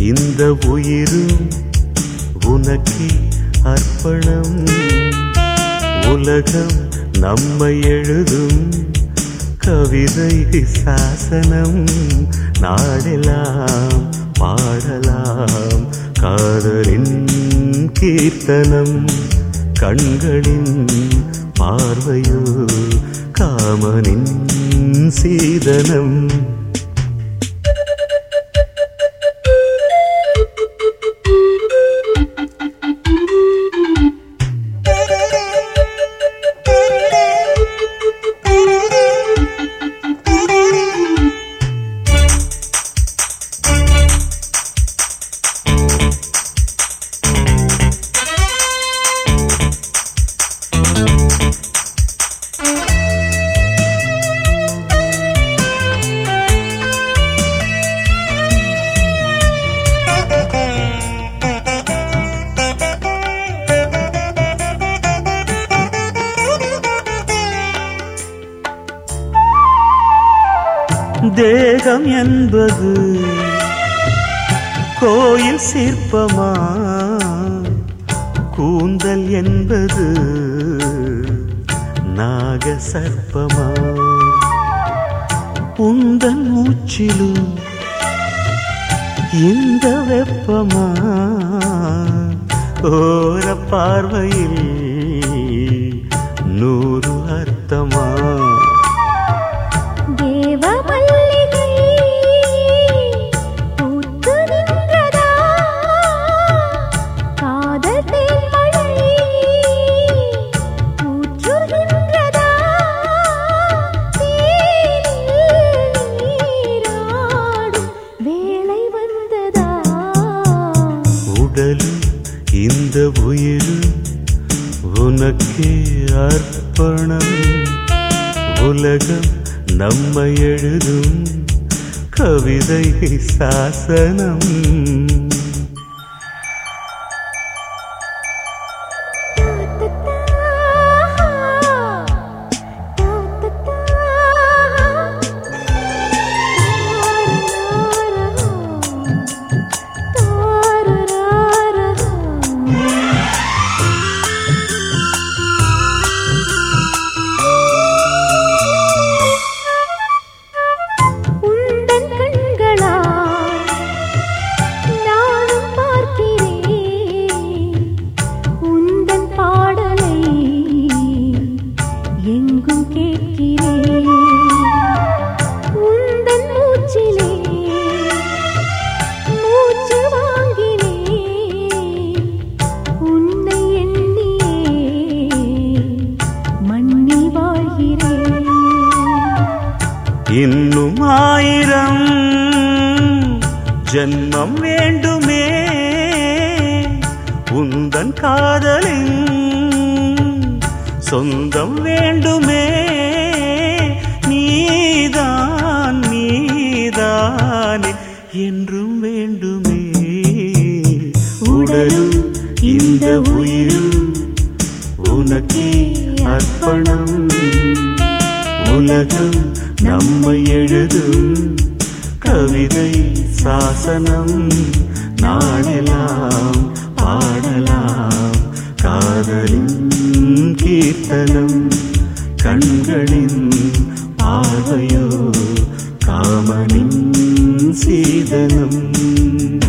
இந்த உயிரும் உனக்கே அர்ப்பணம். உலகம் நம்மை எழுதும் கவிதை சாசனம். நாடெல்லாம் பாடலாம் காதலின் கீர்த்தனம். கண்களின் பார்வையோ காமனின் சீதனம். தேகம் என்பது கோயில் சிற்பமா, கூந்தல் என்பது நாக சர்ப்பமா. உந்தன் மூச்சிலும் இந்த வெப்பமா, ஓர பார்வையில் 100 அர்த்தமா. இந்த உயிரும் உனக்கே அர்ப்பணம். உலகம் நம்மை எழுதும் கவிதை சாசனம். இன்னும் 1000 ஜன்மம் வேண்டுமே உந்தன் காதலின் சொந்தம் வேண்டுமே. நீதான் நீதானே என்றும் வேண்டுமே. உடலும் இந்த உயிரும் உனக்கே அர்ப்பணம். உலகம் நம்மை எழுதும் கவிதை சாசனம். நாடெல்லாம் பாடலாம் காதலின் கீர்த்தனம். கண்களின் பார்வையோ காமனின் சீதனம்.